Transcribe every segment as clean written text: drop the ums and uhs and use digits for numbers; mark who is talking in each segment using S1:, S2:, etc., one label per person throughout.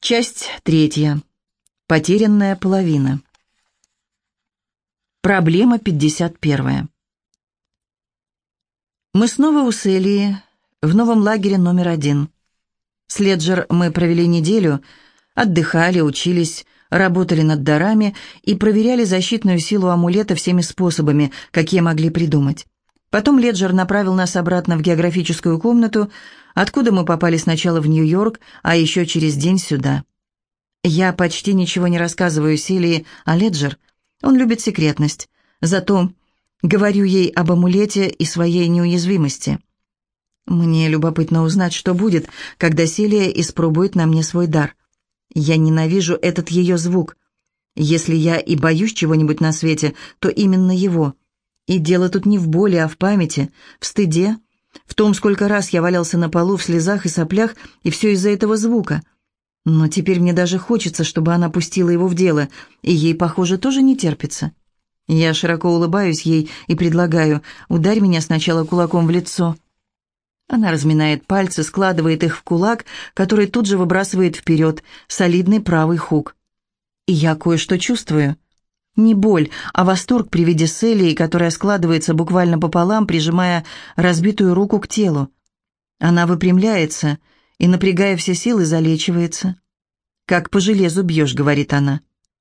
S1: Часть третья. Потерянная половина. Проблема 51. Мы снова у Селии, в новом лагере номер 1. С Леджер мы провели неделю, отдыхали, учились, работали над дарами и проверяли защитную силу амулета всеми способами, какие могли придумать. Потом Леджер направил нас обратно в географическую комнату, откуда мы попали сначала в Нью-Йорк, а еще через день сюда. Я почти ничего не рассказываю Селии о Леджер. Он любит секретность. Зато говорю ей об амулете и своей неуязвимости. Мне любопытно узнать, что будет, когда Селия испробует на мне свой дар. Я ненавижу этот ее звук. Если я и боюсь чего-нибудь на свете, то именно его. И дело тут не в боли, а в памяти, в стыде, в том, сколько раз я валялся на полу в слезах и соплях, и все из-за этого звука. Но теперь мне даже хочется, чтобы она пустила его в дело, и ей, похоже, тоже не терпится. Я широко улыбаюсь ей и предлагаю: «Ударь меня сначала кулаком в лицо». Она разминает пальцы, складывает их в кулак, который тут же выбрасывает вперед солидный правый хук. И я кое-что чувствую. Не боль, а восторг при виде Селии, которая складывается буквально пополам, прижимая разбитую руку к телу. Она выпрямляется и, напрягая все силы, залечивается. «Как по железу бьешь», — говорит она.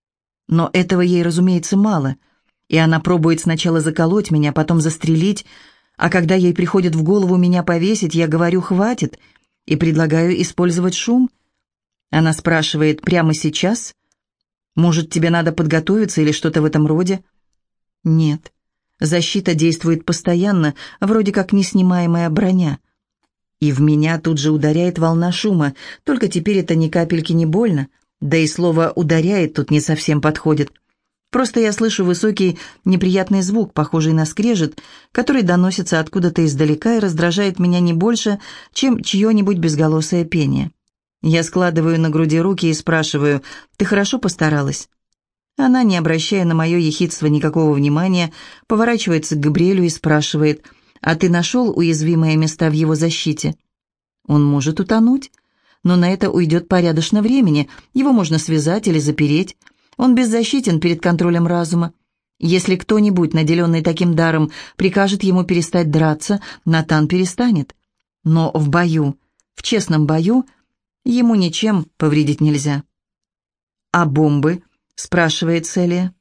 S1: Но этого ей, разумеется, мало, и она пробует сначала заколоть меня, потом застрелить, а когда ей приходит в голову меня повесить, я говорю «хватит» и предлагаю использовать шум. Она спрашивает: «Прямо сейчас? Может, тебе надо подготовиться или что-то в этом роде?» Нет. Защита действует постоянно, вроде как неснимаемая броня. И в меня тут же ударяет волна шума, только теперь это ни капельки не больно, да и слово «ударяет» тут не совсем подходит. Просто я слышу высокий неприятный звук, похожий на скрежет, который доносится откуда-то издалека и раздражает меня не больше, чем чье-нибудь безголосое пение. Я складываю на груди руки и спрашиваю: «Ты хорошо постаралась?» Она, не обращая на мое ехидство никакого внимания, поворачивается к Габриэлю и спрашивает: «А ты нашел уязвимые места в его защите?» «Он может утонуть, но на это уйдет порядочно времени, его можно связать или запереть. Он беззащитен перед контролем разума. Если кто-нибудь, наделенный таким даром, прикажет ему перестать драться, Натан перестанет. Но в бою, в честном бою, ему ничем повредить нельзя». «А бомбы?» — спрашивает Селия.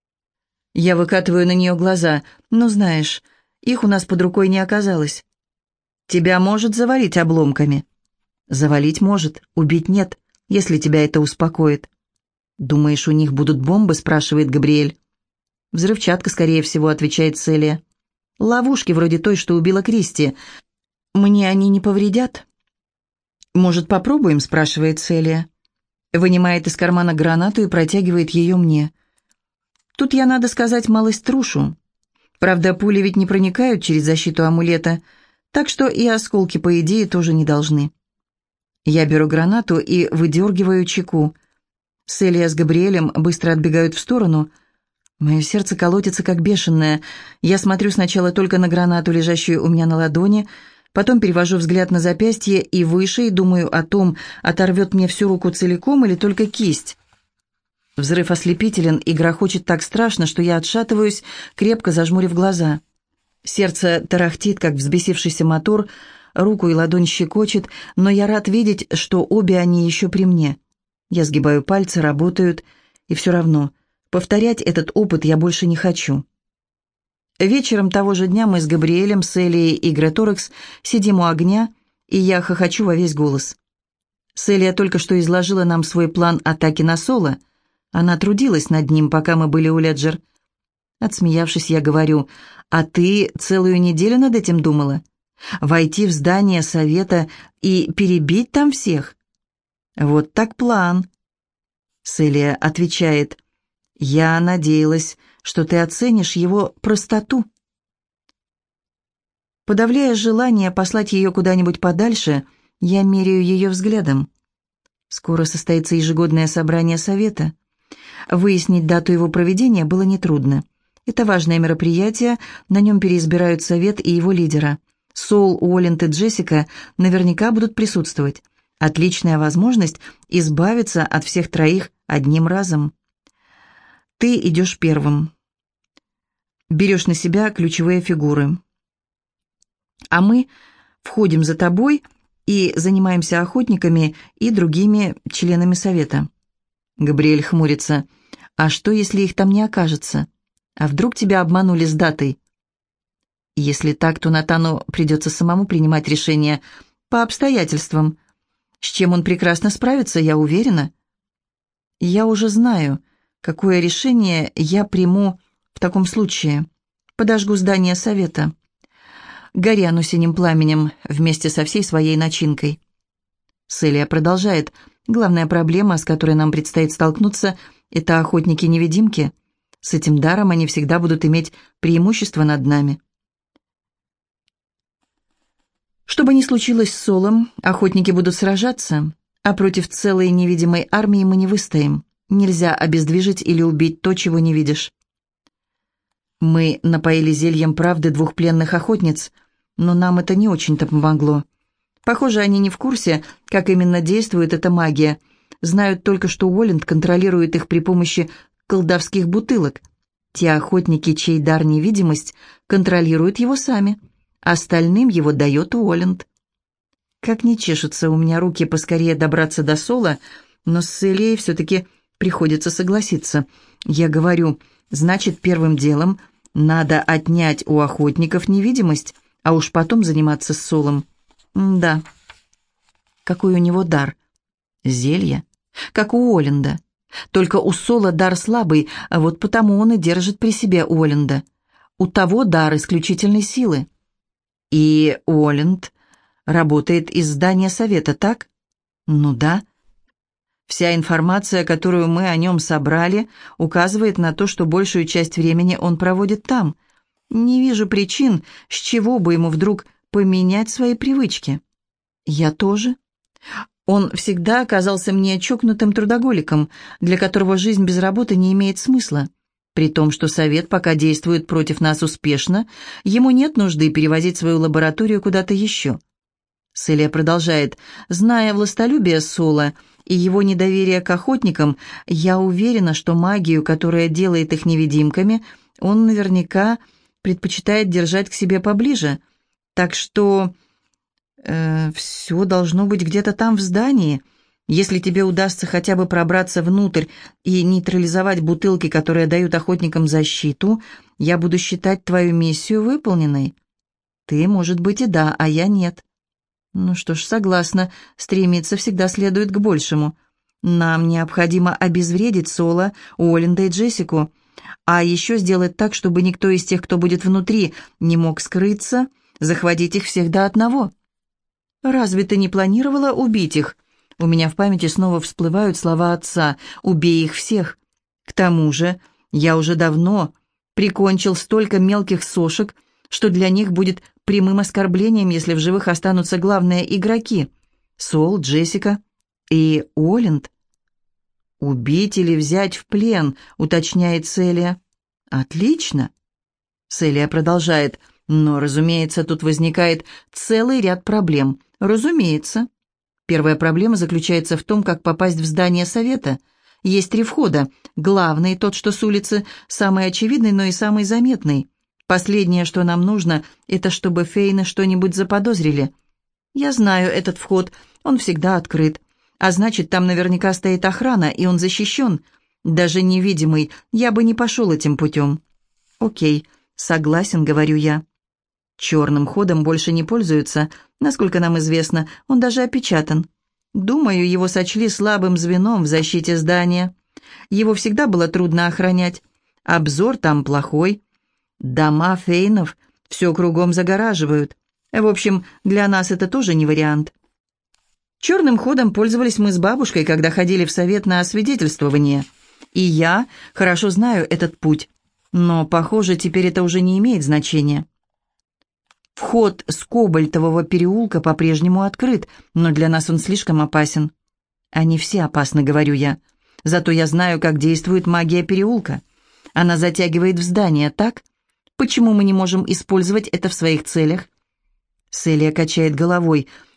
S1: Я выкатываю на нее глаза. «Ну, знаешь, их у нас под рукой не оказалось». «Тебя может завалить обломками?» «Завалить может, убить нет, если тебя это успокоит». «Думаешь, у них будут бомбы?» — спрашивает Габриэль. «Взрывчатка, скорее всего», — отвечает Селия. «Ловушки вроде той, что убила Кристи. Мне они не повредят?» «Может, попробуем?» — спрашивает Селия. Вынимает из кармана гранату и протягивает ее мне. Тут я, надо сказать, малость трушу. Правда, пули ведь не проникают через защиту амулета, так что и осколки, по идее, тоже не должны. Я беру гранату и выдергиваю чеку. Селия с Габриэлем быстро отбегают в сторону. Мое сердце колотится, как бешеное. Я смотрю сначала только на гранату, лежащую у меня на ладони, потом перевожу взгляд на запястье и выше, и думаю о том, оторвет мне всю руку целиком или только кисть. Взрыв ослепителен и грохочет так страшно, что я отшатываюсь, крепко зажмурив глаза. Сердце тарахтит, как взбесившийся мотор, руку и ладонь щекочет, но я рад видеть, что обе они еще при мне. Я сгибаю пальцы, работают, и все равно повторять этот опыт я больше не хочу. Вечером того же дня мы с Габриэлем, Селией и Греторекс сидим у огня, и я хохочу во весь голос. Селия только что изложила нам свой план атаки на Соло. Она трудилась над ним, пока мы были у Леджер. Отсмеявшись, я говорю: «А ты целую неделю над этим думала? Войти в здание совета и перебить там всех?» «Вот так план». Селия отвечает: «Я надеялась, что ты оценишь его простоту». Подавляя желание послать ее куда-нибудь подальше, я меряю ее взглядом. Скоро состоится ежегодное собрание совета. Выяснить дату его проведения было нетрудно. Это важное мероприятие, на нем переизбирают совет и его лидера. Сол, Уоллент и Джессика наверняка будут присутствовать. Отличная возможность избавиться от всех троих одним разом. Ты идешь первым. Берешь на себя ключевые фигуры. А мы входим за тобой и занимаемся охотниками и другими членами совета. Габриэль хмурится. А что, если их там не окажется? А вдруг тебя обманули с датой? Если так, то Натану придется самому принимать решение по обстоятельствам. С чем он прекрасно справится, я уверена. Я уже знаю, какое решение я приму в таком случае. Подожгу здание совета. Гори оно синим пламенем вместе со всей своей начинкой. Селия продолжает. Главная проблема, с которой нам предстоит столкнуться, это охотники-невидимки. С этим даром они всегда будут иметь преимущество над нами. Что бы ни случилось с Солом, охотники будут сражаться, а против целой невидимой армии мы не выстоим. Нельзя обездвижить или убить то, чего не видишь. Мы напоили зельем правды 2 пленных охотниц, но нам это не очень-то помогло. Похоже, они не в курсе, как именно действует эта магия. Знают только, что Уолланд контролирует их при помощи колдовских бутылок. Те охотники, чей дар невидимость, контролируют его сами. Остальным его дает Уолланд. Как не чешутся у меня руки поскорее добраться до Сола, но с Селией все-таки приходится согласиться. Я говорю, значит, первым делом надо отнять у охотников невидимость, а уж потом заниматься с Солом. Да. Какой у него дар? Зелье. Как у Уолланда. Только у Сола дар слабый, а вот потому он и держит при себе Уолланда. У того дар исключительной силы. И Уолланд работает из здания совета, так? Ну да. Вся информация, которую мы о нем собрали, указывает на то, что большую часть времени он проводит там. Не вижу причин, с чего бы ему вдруг поменять свои привычки. Я тоже. Он всегда оказался мне чокнутым трудоголиком, для которого жизнь без работы не имеет смысла. При том, что совет пока действует против нас успешно, ему нет нужды перевозить свою лабораторию куда-то еще. Селия продолжает. Зная властолюбие Сола и его недоверие к охотникам, я уверена, что магию, которая делает их невидимками, он наверняка предпочитает держать к себе поближе. Так что все должно быть где-то там в здании. Если тебе удастся хотя бы пробраться внутрь и нейтрализовать бутылки, которые дают охотникам защиту, я буду считать твою миссию выполненной. Ты, может быть, и да, а я нет. Ну что ж, согласна, стремиться всегда следует к большему. Нам необходимо обезвредить Сола, Уолланда и Джессику, а еще сделать так, чтобы никто из тех, кто будет внутри, не мог скрыться, захватить их всех до одного. Разве ты не планировала убить их? У меня в памяти снова всплывают слова отца «убей их всех». К тому же я уже давно прикончил столько мелких сошек, что для них будет прямым оскорблением, если в живых останутся главные игроки — Сол, Джессика и Уолланд. «Убить или взять в плен», — уточняет Селия. «Отлично». Селия продолжает. «Но, разумеется, тут возникает целый ряд проблем. Разумеется». Первая проблема заключается в том, как попасть в здание совета. Есть 3 входа. Главный, тот, что с улицы, самый очевидный, но и самый заметный. Последнее, что нам нужно, это чтобы Фейны что-нибудь заподозрили. Я знаю этот вход, он всегда открыт. А значит, там наверняка стоит охрана, и он защищен. Даже невидимый, я бы не пошел этим путем. Окей, согласен, говорю я. Черным ходом больше не пользуются, насколько нам известно, он даже опечатан. Думаю, его сочли слабым звеном в защите здания. Его всегда было трудно охранять. Обзор там плохой. Дома Фейнов все кругом загораживают. В общем, для нас это тоже не вариант. Черным ходом пользовались мы с бабушкой, когда ходили в совет на освидетельствование. И я хорошо знаю этот путь. Но, похоже, теперь это уже не имеет значения. Вход с Кобальтового переулка по-прежнему открыт, но для нас он слишком опасен. Они все опасны, говорю я. Зато я знаю, как действует магия переулка. Она затягивает в здание, так? Почему мы не можем использовать это в своих целях? Селия качает головой.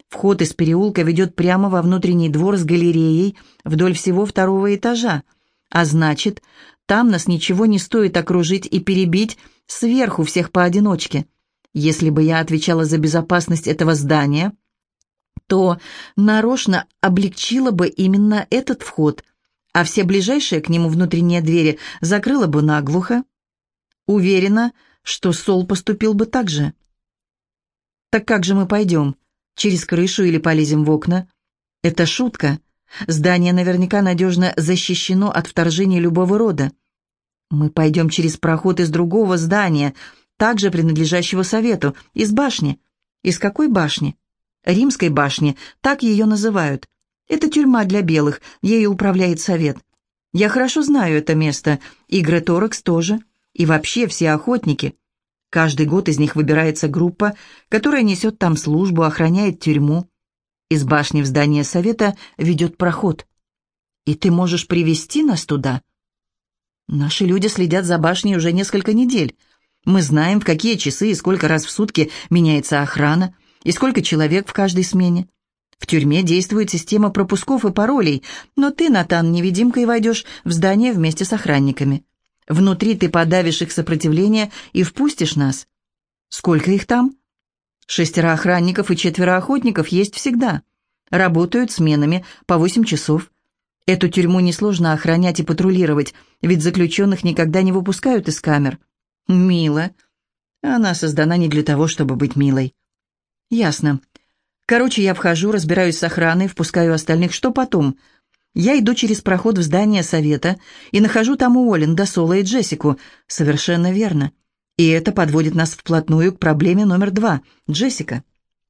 S1: Вход из переулка ведет прямо во внутренний двор с галереей вдоль всего второго этажа. А значит, там нас ничего не стоит окружить и перебить сверху всех поодиночке. Если бы я отвечала за безопасность этого здания, то нарочно облегчила бы именно этот вход, а все ближайшие к нему внутренние двери закрыла бы наглухо. Уверена, что Сол поступил бы так же. Так как же мы пойдем? Через крышу или полезем в окна? Это шутка. Здание наверняка надежно защищено от вторжения любого рода. Мы пойдем через проход из другого здания, также принадлежащего совету, из башни. Из какой башни? Римской башни, так ее называют. Это тюрьма для белых, ею управляет совет. Я хорошо знаю это место, и Греторекс тоже, и вообще все охотники. Каждый год из них выбирается группа, которая несет там службу, охраняет тюрьму. Из башни в здание совета ведет проход. И ты можешь привести нас туда? Наши люди следят за башней уже несколько недель. Мы знаем, в какие часы и сколько раз в сутки меняется охрана, и сколько человек в каждой смене. В тюрьме действует система пропусков и паролей, но ты, Натан, невидимкой войдешь в здание вместе с охранниками. Внутри ты подавишь их сопротивление и впустишь нас. Сколько их там? 6 охранников и 4 охотников есть всегда. Работают сменами по 8 часов. Эту тюрьму несложно охранять и патрулировать, ведь заключенных никогда не выпускают из камер. Мило. Она создана не для того, чтобы быть милой. Ясно. Короче, я вхожу, разбираюсь с охраной, впускаю остальных. Что потом? Я иду через проход в здание совета и нахожу там Уолленда, Сола и Джессику. Совершенно верно. И это подводит нас вплотную к проблеме номер 2. Джессика.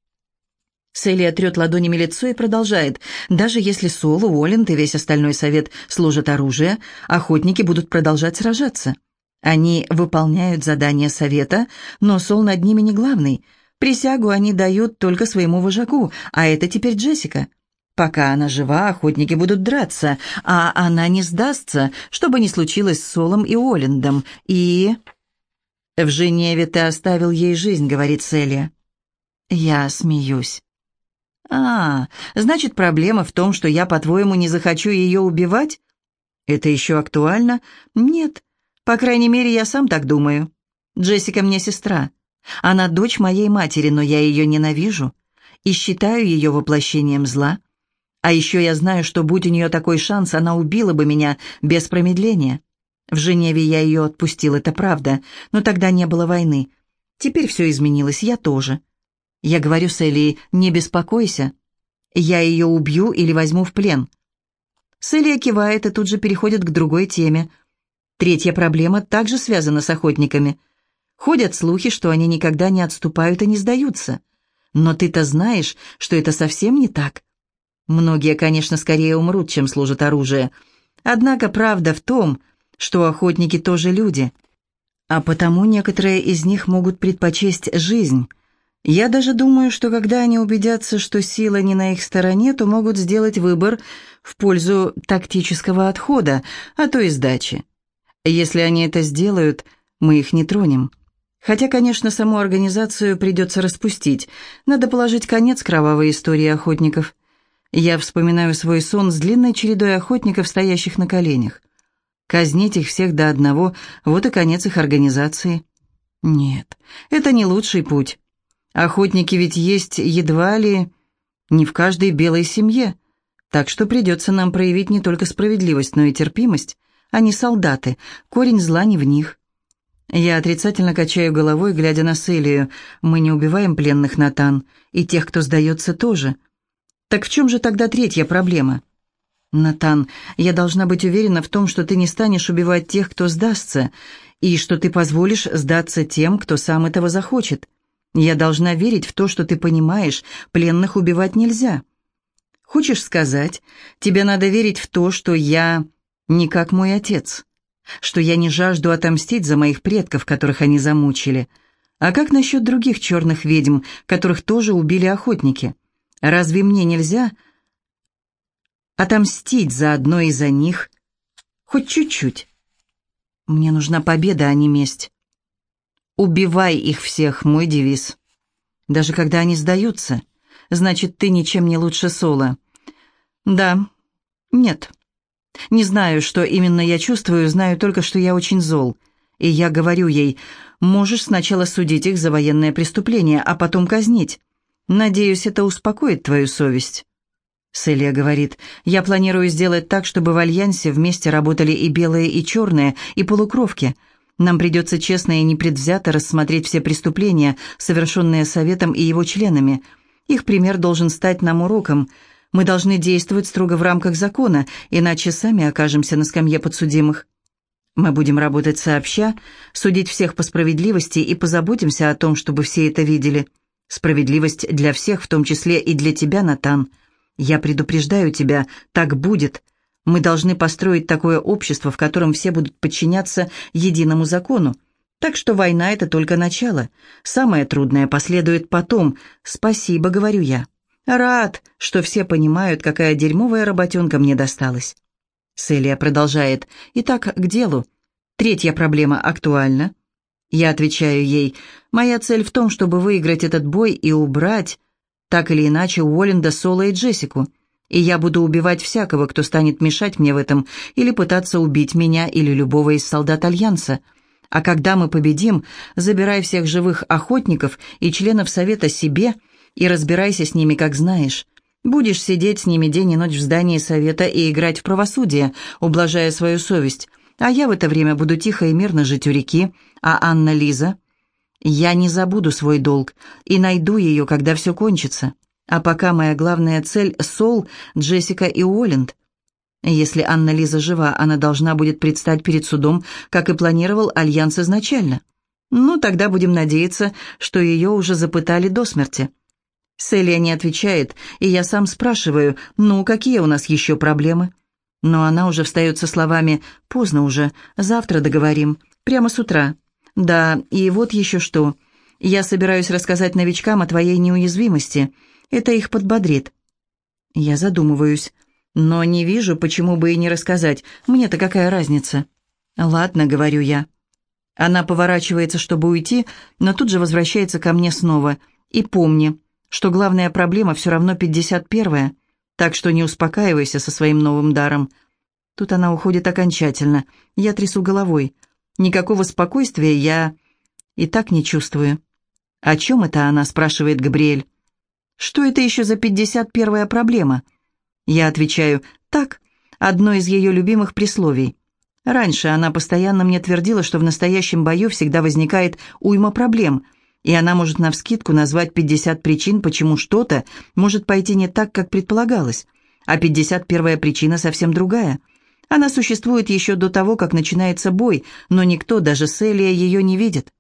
S1: Селия трет ладонями лицо и продолжает. Даже если Сол, Уолленд и весь остальной совет сложат оружие, охотники будут продолжать сражаться. Они выполняют задания совета, но Сол над ними не главный. Присягу они дают только своему вожаку, а это теперь Джессика. Пока она жива, охотники будут драться, а она не сдастся, что бы ни случилось с Солом и Уоллендом. И... «В Женеве ты оставил ей жизнь», — говорит Селия. Я смеюсь. Значит, проблема в том, что я, по-твоему, не захочу ее убивать? Это еще актуально? Нет. По крайней мере, я сам так думаю. Джессика мне сестра. Она дочь моей матери, но я ее ненавижу и считаю ее воплощением зла. А еще я знаю, что будь у нее такой шанс, она убила бы меня без промедления. В Женеве я ее отпустил, это правда, но тогда не было войны. Теперь все изменилось, я тоже. Я говорю Селии, не беспокойся. Я ее убью или возьму в плен. Селия кивает и тут же переходит к другой теме. Третья проблема также связана с охотниками. Ходят слухи, что они никогда не отступают и не сдаются. Но ты-то знаешь, что это совсем не так. Многие, конечно, скорее умрут, чем сложат оружие. Однако правда в том, что охотники тоже люди, а потому некоторые из них могут предпочесть жизнь. Я даже думаю, что когда они убедятся, что сила не на их стороне, то могут сделать выбор в пользу тактического отхода, а то и сдачи. Если они это сделают, мы их не тронем. Хотя, конечно, саму организацию придется распустить. Надо положить конец кровавой истории охотников. Я вспоминаю свой сон с длинной чередой охотников, стоящих на коленях. Казнить их всех до одного, вот и конец их организации. Нет, это не лучший путь. Охотники ведь есть едва ли не в каждой белой семье, так что придется нам проявить не только справедливость, но и терпимость. Они солдаты, корень зла не в них. Я отрицательно качаю головой, глядя на Селию. Мы не убиваем пленных, Натан, и тех, кто сдается, тоже. Так в чем же тогда третья проблема? Натан, я должна быть уверена в том, что ты не станешь убивать тех, кто сдастся, и что ты позволишь сдаться тем, кто сам этого захочет. Я должна верить в то, что ты понимаешь, пленных убивать нельзя. Хочешь сказать, тебе надо верить в то, что я не как мой отец, что я не жажду отомстить за моих предков, которых они замучили. А как насчет других черных ведьм, которых тоже убили охотники? Разве мне нельзя отомстить заодно и за них? Хоть чуть-чуть. Мне нужна победа, а не месть. «Убивай их всех» — мой девиз. Даже когда они сдаются. Значит, ты ничем не лучше Соло. Да. Нет. Не знаю, что именно я чувствую, знаю только, что я очень зол. И я говорю ей: можешь сначала судить их за военное преступление, а потом казнить. Надеюсь, это успокоит твою совесть. Селия говорит: я планирую сделать так, чтобы в Альянсе вместе работали и белые, и черные, и полукровки. Нам придется честно и непредвзято рассмотреть все преступления, совершенные Советом и его членами. Их пример должен стать нам уроком. Мы должны действовать строго в рамках закона, иначе сами окажемся на скамье подсудимых. Мы будем работать сообща, судить всех по справедливости и позаботимся о том, чтобы все это видели. Справедливость для всех, в том числе и для тебя, Натан. Я предупреждаю тебя, так будет. Мы должны построить такое общество, в котором все будут подчиняться единому закону. Так что война — это только начало. Самое трудное последует потом. Спасибо, говорю я. Рад, что все понимают, какая дерьмовая работенка мне досталась. Селия продолжает: итак, к делу. Третья проблема актуальна. Я отвечаю ей: моя цель в том, чтобы выиграть этот бой и убрать, так или иначе, Уолленда, Соло и Джессику. И я буду убивать всякого, кто станет мешать мне в этом или пытаться убить меня или любого из солдат Альянса. А когда мы победим, забирай всех живых охотников и членов Совета себе и разбирайся с ними, как знаешь. Будешь сидеть с ними день и ночь в здании Совета и играть в правосудие, ублажая свою совесть. А я в это время буду тихо и мирно жить у реки. А Анна-Лиза? Я не забуду свой долг и найду ее, когда все кончится. А пока моя главная цель — Сол, Джессика и Уолленд. Если Анна-Лиза жива, она должна будет предстать перед судом, как и планировал Альянс изначально. Ну, тогда будем надеяться, что ее уже запытали до смерти. Селия не отвечает, и я сам спрашиваю: ну, какие у нас еще проблемы? Но она уже встает со словами: поздно уже, завтра договорим, прямо с утра. Да, и вот еще что. Я собираюсь рассказать новичкам о твоей неуязвимости. Это их подбодрит. Я задумываюсь, но не вижу, почему бы и не рассказать. Мне-то какая разница? Ладно, говорю я. Она поворачивается, чтобы уйти, но тут же возвращается ко мне снова. И помни, что главная проблема все равно 51-я, так что не успокаивайся со своим новым даром. Тут она уходит окончательно. Я трясу головой. Никакого спокойствия я и так не чувствую. «О чем это она?» — спрашивает Габриэль. «Что это еще за 51-я проблема?» Я отвечаю: «Так, одно из ее любимых присловий. Раньше она постоянно мне твердила, что в настоящем бою всегда возникает уйма проблем, и она может навскидку назвать 50 причин, почему что-то может пойти не так, как предполагалось. А 51-я причина совсем другая. Она существует еще до того, как начинается бой, но никто, даже Селия, ее не видит.